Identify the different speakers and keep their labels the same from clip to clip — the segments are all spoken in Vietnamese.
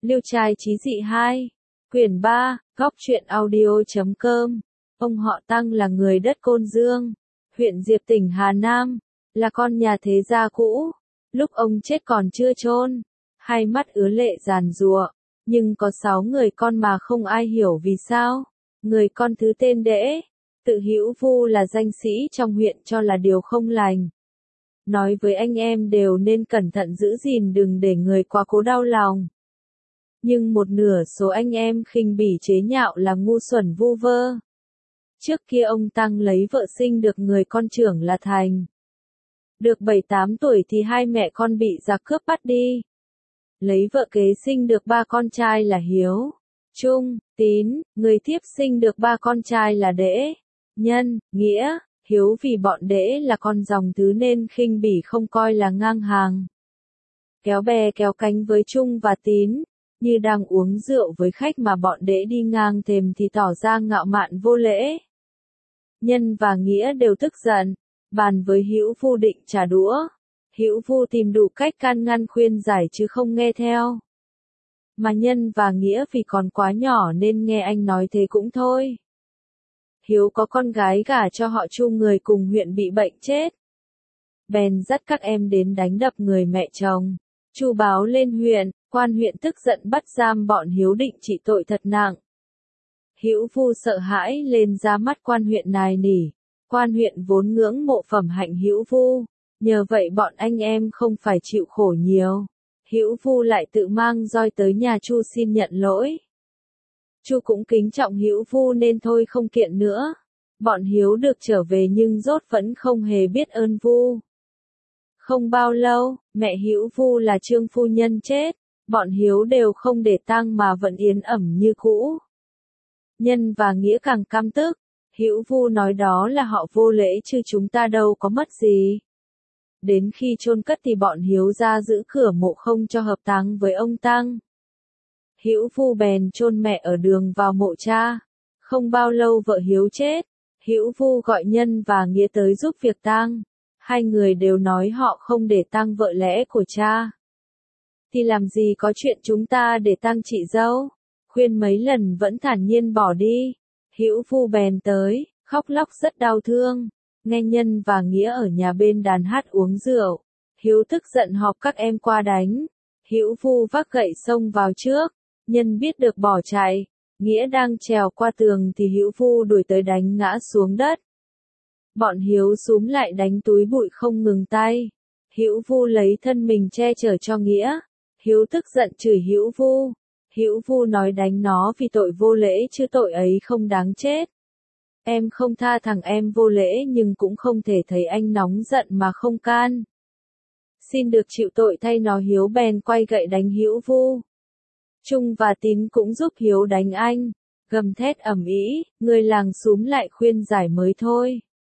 Speaker 1: Liêu trai chí dị 2. Quyển 3, góc truyện audio.com. Ông họ Tăng là người đất Côn Dương, huyện Diệp tỉnh Hà Nam, là con nhà thế gia cũ. Lúc ông chết còn chưa chôn, hai mắt ứa lệ giàn giụa, nhưng có 6 người con mà không ai hiểu vì sao. Người con thứ tên Đễ, tự hữu vu là danh sĩ trong huyện cho là điều không lành. Nói với anh em đều nên cẩn thận giữ gìn đừng để người quá cố đau lòng. Nhưng một nửa số anh em khinh bỉ chế nhạo là ngu xuẩn vu vơ. Trước kia ông Tăng lấy vợ sinh được người con trưởng là Thành. Được 7-8 tuổi thì hai mẹ con bị giặc cướp bắt đi. Lấy vợ kế sinh được 3 con trai là Hiếu, Trung, Tín, người thiếp sinh được 3 con trai là Đễ, Nhân, Nghĩa. Hiếu vì bọn Đễ là con dòng thứ nên khinh bỉ không coi là ngang hàng. Kéo bè kéo cánh với Trung và Tín, như đang uống rượu với khách mà bọn Đễ đi ngang thềm thì tỏ ra ngạo mạn vô lễ. Nhân và Nghĩa đều tức giận, bàn với Hữu Vu định trả đũa. Hữu Vu tìm đủ cách can ngăn khuyên giải chứ không nghe theo. Mà Nhân và Nghĩa vì còn quá nhỏ nên nghe anh nói thế cũng thôi. Hiếu có con gái gả cho họ Chu người cùng huyện bị bệnh chết. Bèn dắt các em đến đánh đập người mẹ chồng. Chu báo lên huyện, quan huyện tức giận bắt giam bọn Hiếu định trị tội thật nặng. Hữu Vu sợ hãi lên ra mắt quan huyện nài nỉ. Quan huyện vốn ngưỡng mộ phẩm hạnh Hữu Vu, nhờ vậy bọn anh em không phải chịu khổ nhiều. Hữu Vu lại tự mang roi tới nhà Chu xin nhận lỗi. Chu cũng kính trọng Hữu Vu nên thôi không kiện nữa. Bọn Hiếu được trở về nhưng rốt vẫn không hề biết ơn Vu. Không bao lâu, mẹ Hữu Vu là Trương phu nhân chết, bọn Hiếu đều không để tang mà vẫn yên ẩm như cũ. Nhân và Nghĩa càng căm tức, Hữu Vu nói đó là họ vô lễ chứ chúng ta đâu có mất gì. Đến khi chôn cất thì bọn Hiếu ra giữ cửa mộ không cho hợp táng với ông Tăng. Hữu Vu bèn chôn mẹ ở đường vào mộ cha. Không bao lâu vợ Hiếu chết, Hữu Vu gọi Nhân và Nghĩa tới giúp việc tang. Hai người đều nói họ không để tang vợ lẽ của cha. Thì làm gì có chuyện chúng ta để tang chị dâu, khuyên mấy lần vẫn thản nhiên bỏ đi. Hữu Vu bèn tới, khóc lóc rất đau thương. Nghe Nhân và Nghĩa ở nhà bên đàn hát uống rượu, Hiếu tức giận họp các em qua đánh. Hữu Vu vác gậy xông vào trước, Nhân biết được bỏ chạy. Nghĩa đang trèo qua tường thì Hữu Vu đuổi tới đánh ngã xuống đất. Bọn Hiếu xúm lại đánh túi bụi không ngừng tay. Hữu Vu lấy thân mình che chở cho Nghĩa. Hiếu tức giận chửi Hữu Vu. Hữu Vu nói đánh nó vì tội vô lễ chứ tội ấy không đáng chết. Em không tha thằng em vô lễ nhưng cũng không thể thấy anh nóng giận mà không can. Xin được chịu tội thay nó. Hiếu bèn quay gậy đánh Hữu Vu. Trung và Tín cũng giúp Hiếu đánh anh, gầm thét ầm ĩ, người làng xúm lại khuyên giải mới thôi.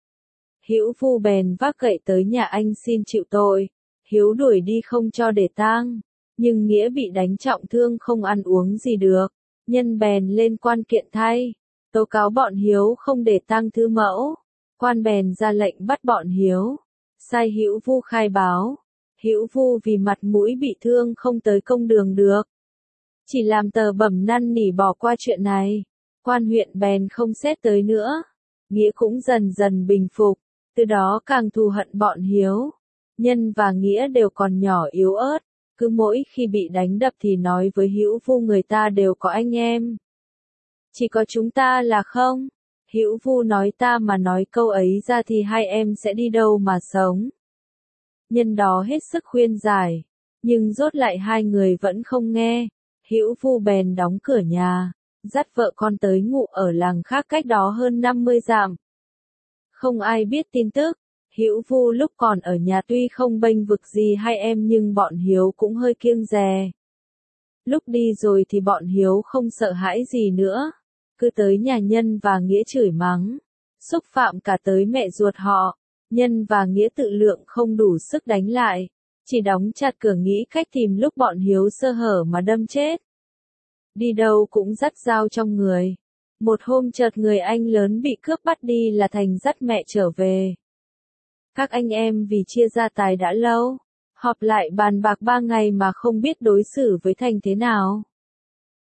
Speaker 1: Hữu Vu bèn vác gậy tới nhà anh xin chịu tội. Hiếu đuổi đi không cho để tang, nhưng Nghĩa bị đánh trọng thương không ăn uống gì được. Nhân bèn lên quan kiện thay, tố cáo bọn Hiếu không để tang thứ mẫu. Quan bèn ra lệnh bắt bọn Hiếu, sai Hữu Vu khai báo. Hữu Vu vì mặt mũi bị thương không tới công đường được, chỉ làm tờ bẩm năn nỉ bỏ qua chuyện này. Quan huyện bèn không xét tới nữa. Nghĩa cũng dần dần bình phục, từ đó càng thù hận bọn Hiếu. Nhân và Nghĩa đều còn nhỏ yếu ớt, cứ mỗi khi bị đánh đập thì nói với Hữu Vu người ta đều có anh em, chỉ có chúng ta là không. Hữu Vu nói ta mà nói câu ấy ra thì hai em sẽ đi đâu mà sống. Nhân đó hết sức khuyên giải, nhưng rốt lại hai người vẫn không nghe. Hữu Vu bèn đóng cửa nhà, dắt vợ con tới ngụ ở làng khác cách đó hơn 50 dặm. Không ai biết tin tức. Hữu Vu lúc còn ở nhà tuy không bênh vực gì hai em nhưng bọn Hiếu cũng hơi kiêng dè. Lúc đi rồi thì bọn Hiếu không sợ hãi gì nữa, cứ tới nhà Nhân và Nghĩa chửi mắng, xúc phạm cả tới mẹ ruột họ. Nhân và Nghĩa tự lượng không đủ sức đánh lại, chỉ đóng chặt cửa nghĩ cách tìm lúc bọn Hiếu sơ hở mà đâm chết. Đi đâu cũng dắt dao trong người. Một hôm chợt người anh lớn bị cướp bắt đi là Thành dắt mẹ trở về. Các anh em vì chia gia tài đã lâu, họp lại bàn bạc 3 ngày mà không biết đối xử với Thành thế nào.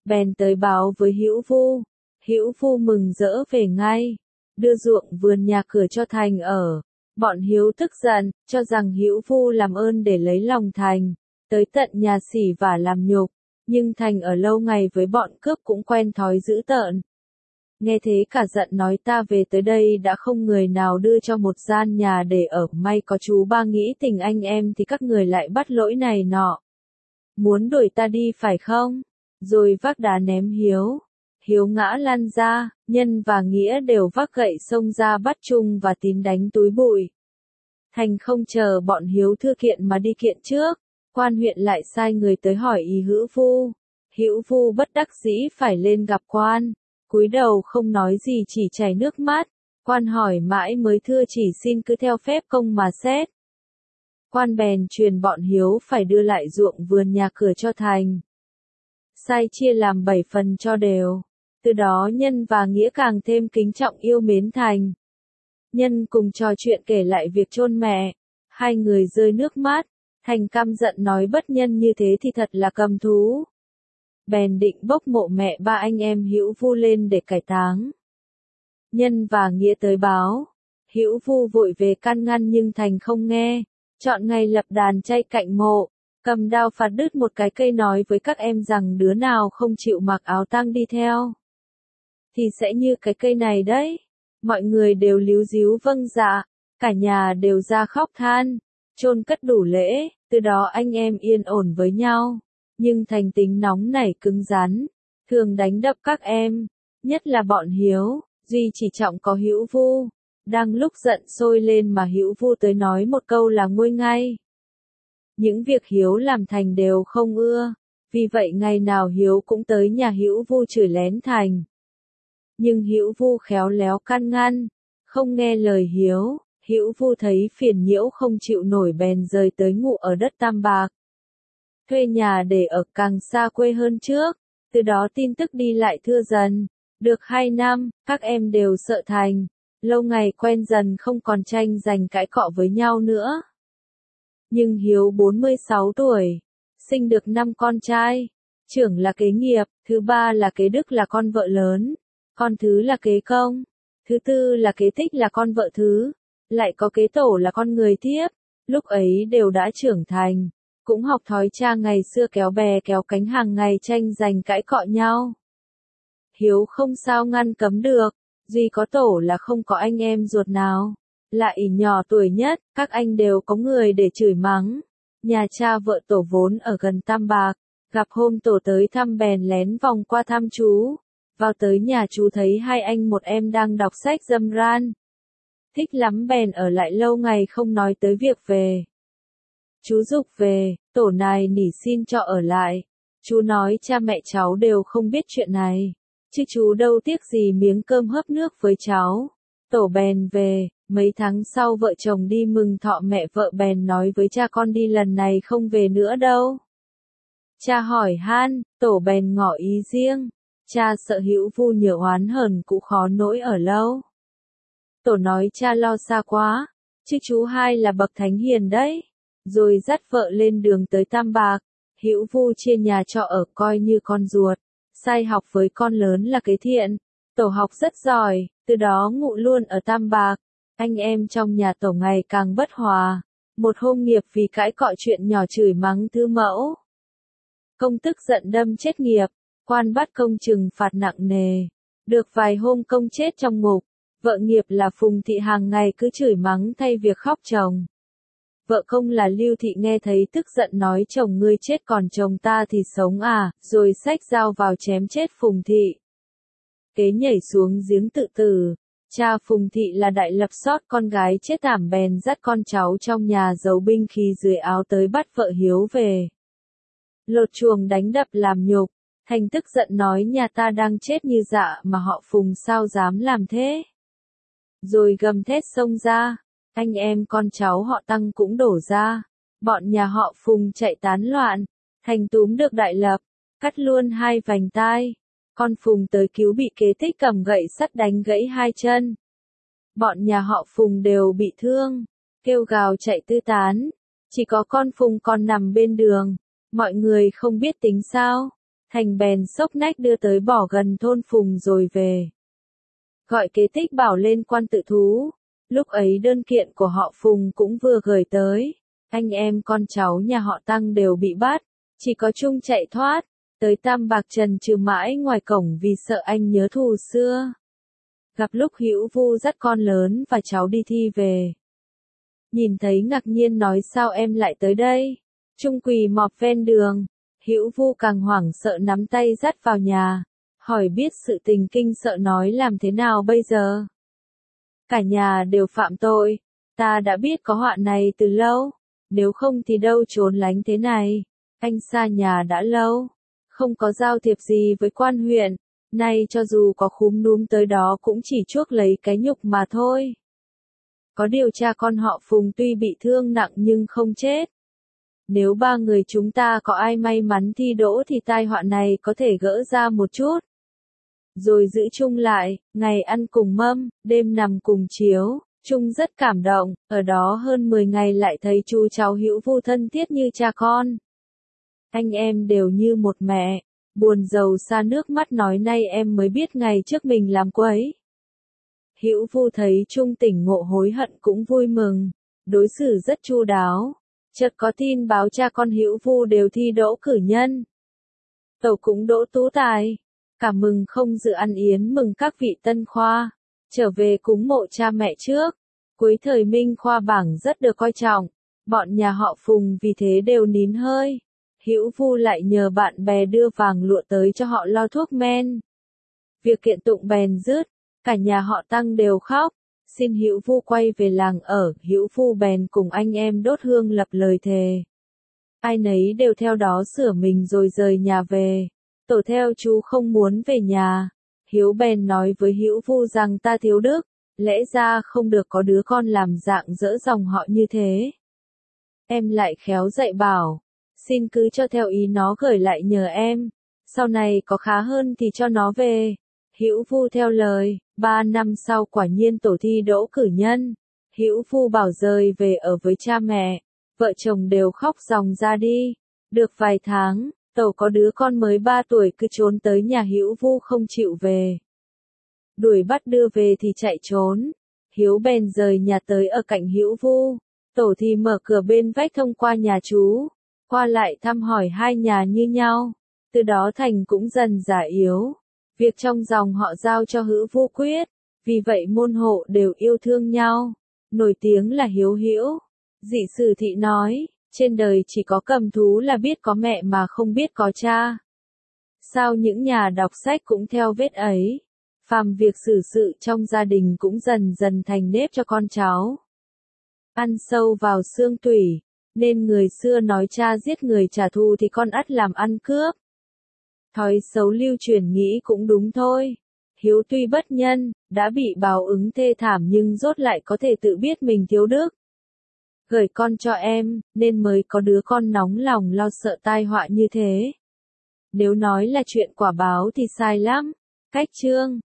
Speaker 1: bèn tới báo với Hữu Vu. Hữu Vu mừng rỡ về ngay, đưa ruộng vườn nhà cửa cho Thành ở. Bọn Hiếu tức giận, cho rằng Hữu Vu làm ơn để lấy lòng Thành, tới tận nhà xỉ vả làm nhục, nhưng Thành ở lâu ngày với bọn cướp cũng quen thói dữ tợn. Nghe thế cả giận nói ta về tới đây đã không người nào đưa cho một gian nhà để ở, may có chú ba nghĩ tình anh em thì các người lại bắt lỗi này nọ. Muốn đuổi ta đi phải không? Rồi vác đá ném Hiếu. Hiếu ngã lăn ra, Nhân và Nghĩa đều vác gậy xông ra bắt Trung và Tín đánh túi bụi. Thành không chờ bọn Hiếu thưa kiện mà đi kiện trước, quan huyện lại sai người tới hỏi ý Hữu Vu. Hữu Vu bất đắc dĩ phải lên gặp quan, cúi đầu không nói gì chỉ chảy nước mắt. Quan hỏi mãi mới thưa chỉ xin cứ theo phép công mà xét. Quan bèn truyền bọn Hiếu phải đưa lại ruộng vườn nhà cửa cho Thành, sai chia làm 7 phần cho đều. Từ đó Nhân và Nghĩa càng thêm kính trọng yêu mến Thành. Nhân cùng trò chuyện kể lại việc chôn mẹ, hai người rơi nước mắt. Thành căm giận nói bất nhân như thế thì thật là cầm thú. Bèn định bốc mộ mẹ ba anh em Hữu Vu lên để cải táng. Nhân và Nghĩa tới báo, Hữu Vu vội về can ngăn nhưng Thành không nghe, chọn ngày lập đàn chay cạnh mộ, cầm đao phạt đứt một cái cây nói với các em rằng đứa nào không chịu mặc áo tang đi theo thì sẽ như cái cây này đấy. Mọi người đều líu díu vâng dạ, cả nhà đều ra khóc than, chôn cất đủ lễ, từ đó anh em yên ổn với nhau. Nhưng Thành tính nóng nảy cứng rắn, thường đánh đập các em, nhất là bọn Hiếu, duy chỉ trọng có Hữu Vu. Đang lúc giận sôi lên mà Hữu Vu tới nói một câu là nguôi ngay. Những việc Hiếu làm Thành đều không ưa, vì vậy ngày nào Hiếu cũng tới nhà Hữu Vu chửi lén Thành. Nhưng Hữu Vu khéo léo can ngăn, không nghe lời Hiếu. Hữu Vu thấy phiền nhiễu không chịu nổi bèn rời tới ngụ ở đất Tam Bạc, thuê nhà để ở càng xa quê hơn trước. Từ đó tin tức đi lại thưa dần. Được 2 năm, các em đều sợ Thành, lâu ngày quen dần không còn tranh giành cãi cọ với nhau nữa. Nhưng Hiếu 46 tuổi, sinh được 5 con trai, trưởng là kế nghiệp, thứ ba là kế đức là con vợ lớn, con thứ là kế công, thứ tư là kế tích là con vợ thứ, lại có kế tổ là con người tiếp. Lúc ấy đều đã trưởng thành, cũng học thói cha ngày xưa kéo bè kéo cánh hàng ngày tranh giành cãi cọ nhau. Hiếu không sao ngăn cấm được, duy có tổ là không có anh em ruột nào, lại nhỏ tuổi nhất, các anh đều có người để chửi mắng. Nhà cha vợ tổ vốn ở gần Tam Bạc, gặp hôm tổ tới thăm bèn lén vòng qua thăm chú. Vào tới nhà chú thấy 2 anh một em đang đọc sách dâm ran. Thích lắm bèn ở lại lâu ngày không nói tới việc về. Chú giục về, tổ này nỉ xin cho ở lại. Chú nói cha mẹ cháu đều không biết chuyện này, chứ chú đâu tiếc gì miếng cơm hấp nước với cháu. Tổ bèn về, mấy tháng sau vợ chồng đi mừng thọ mẹ vợ bèn nói với cha con đi lần này không về nữa đâu. Cha hỏi han, tổ bèn ngỏ ý riêng. Cha sợ Hữu Vu nhiều oán hờn cũng khó nỗi ở lâu. Tổ nói cha lo xa quá, chứ chú hai là bậc thánh hiền đấy. Rồi dắt vợ lên đường tới Tam Bạc. Hữu Vu chia nhà trọ ở coi như con ruột, sai học với con lớn là Kế Thiện. Tổ học rất giỏi, từ đó ngụ luôn ở Tam Bạc. Anh em trong nhà tổ ngày càng bất hòa. Một hôm Nghiệp vì cãi cọ chuyện nhỏ chửi mắng Thư Mẫu. Công tức giận đâm chết Nghiệp, quan bắt công trừng phạt nặng nề. Được vài hôm công chết trong ngục. Vợ Nghiệp là Phùng Thị hàng ngày cứ chửi mắng thay việc khóc chồng. Vợ công là Lưu Thị nghe thấy tức giận nói chồng ngươi chết còn chồng ta thì sống à, rồi xách dao vào chém chết Phùng Thị. Kế nhảy xuống giếng tự tử. Cha Phùng Thị là đại lập sót con gái chết thảm bèn dắt con cháu trong nhà giấu binh khí dưới áo tới bắt vợ Hiếu về. Lột chuồng đánh đập làm nhục. Thành tức giận nói nhà ta đang chết như dạ mà họ Phùng sao dám làm thế. Rồi gầm thét xông ra. Anh em con cháu họ Tăng cũng đổ ra. Bọn nhà họ Phùng chạy tán loạn. Thành túm được đại lập, cắt luôn 2 vành tai. Con Phùng tới cứu bị Kế Tích cầm gậy sắt đánh gãy 2 chân. Bọn nhà họ Phùng đều bị thương, kêu gào chạy tứ tán. Chỉ có con Phùng còn nằm bên đường. Mọi người không biết tính sao. Thành bèn xốc nách đưa tới bỏ gần thôn Phùng rồi về. Gọi kế tích bảo lên quan tự thú. Lúc ấy đơn kiện của họ Phùng cũng vừa gửi tới. Anh em con cháu nhà họ Tăng đều bị bắt. Chỉ có Trung chạy thoát. Tới Tam Bạc trần trừ mãi ngoài cổng vì sợ anh nhớ thù xưa. Gặp lúc Hữu Vu dắt con lớn và cháu đi thi về. Nhìn thấy ngạc nhiên nói sao em lại tới đây. Trung quỳ mọp ven đường. Hữu Vu càng hoảng sợ nắm tay dắt vào nhà. Hỏi biết sự tình kinh sợ nói làm thế nào bây giờ. Cả nhà đều phạm tội. Ta đã biết có họa này từ lâu. Nếu không thì đâu trốn lánh thế này. Anh xa nhà đã lâu. Không có giao thiệp gì với quan huyện. Nay cho dù có khúm núm tới đó cũng chỉ chuốc lấy cái nhục mà thôi. Có điều cha con họ Phùng tuy bị thương nặng nhưng không chết. Nếu ba người chúng ta có ai may mắn thi đỗ thì tai họa này có thể gỡ ra một chút. Rồi giữ Trung lại, ngày ăn cùng mâm, đêm nằm cùng chiếu. Trung rất cảm động, ở đó hơn 10 ngày lại thấy chú cháu Hữu Vu thân thiết như cha con. Anh em đều như một mẹ, buồn rầu xa nước mắt nói nay em mới biết ngày trước mình làm quấy. Hữu Vu thấy Trung tỉnh ngộ hối hận cũng vui mừng, đối xử rất chu đáo. Chợt có tin báo cha con Hữu Vu đều thi đỗ cử nhân. Tẩu cũng đỗ tú tài, cả mừng không dự ăn yến mừng các vị tân khoa, trở về cúng mộ cha mẹ trước. Cuối thời Minh khoa bảng rất được coi trọng, bọn nhà họ Phùng vì thế đều nín hơi. Hữu Vu lại nhờ bạn bè đưa vàng lụa tới cho họ lo thuốc men. Việc kiện tụng bèn dứt, cả nhà họ Tăng đều khóc, xin Hữu Vu quay về làng ở. Hữu Vu bèn cùng anh em đốt hương lập lời thề. Ai nấy đều theo đó sửa mình rồi rời nhà về. Tổ theo chú không muốn về nhà. Hiếu bèn nói với Hữu Vu rằng ta thiếu đức, lẽ ra không được có đứa con làm dạng dỡ dòng họ như thế. Em lại khéo dạy bảo, xin cứ cho theo ý nó gửi lại nhờ em, sau này có khá hơn thì cho nó về. Hữu Vu theo lời, 3 năm sau quả nhiên tổ thi đỗ cử nhân. Hữu Vu bảo rời về ở với cha mẹ, vợ chồng đều khóc ròng ra đi. Được vài tháng, tổ có đứa con mới 3 tuổi cứ trốn tới nhà Hữu Vu không chịu về. Đuổi bắt đưa về thì chạy trốn. Hiếu bèn rời nhà tới ở cạnh Hữu Vu. Tổ thì mở cửa bên vách thông qua nhà chú, qua lại thăm hỏi hai nhà như nhau. Từ đó thành cũng dần già yếu. Việc trong dòng họ giao cho Hữu Vu quyết, vì vậy môn hộ đều yêu thương nhau. Nổi tiếng là hiếu hữu. Dị Sử Thị nói, trên đời chỉ có cầm thú là biết có mẹ mà không biết có cha. Sao những nhà đọc sách cũng theo vết ấy. Phàm việc xử sự trong gia đình cũng dần dần thành nếp cho con cháu. Ăn sâu vào xương tủy, nên người xưa nói cha giết người trả thù thì con ắt làm ăn cướp. Thói xấu lưu truyền nghĩ cũng đúng thôi. Hiếu tuy bất nhân, đã bị báo ứng thê thảm nhưng rốt lại có thể tự biết mình thiếu đức. Gửi con cho em, nên mới có đứa con nóng lòng lo sợ tai họa như thế. Nếu nói là chuyện quả báo thì sai lắm. Cách chương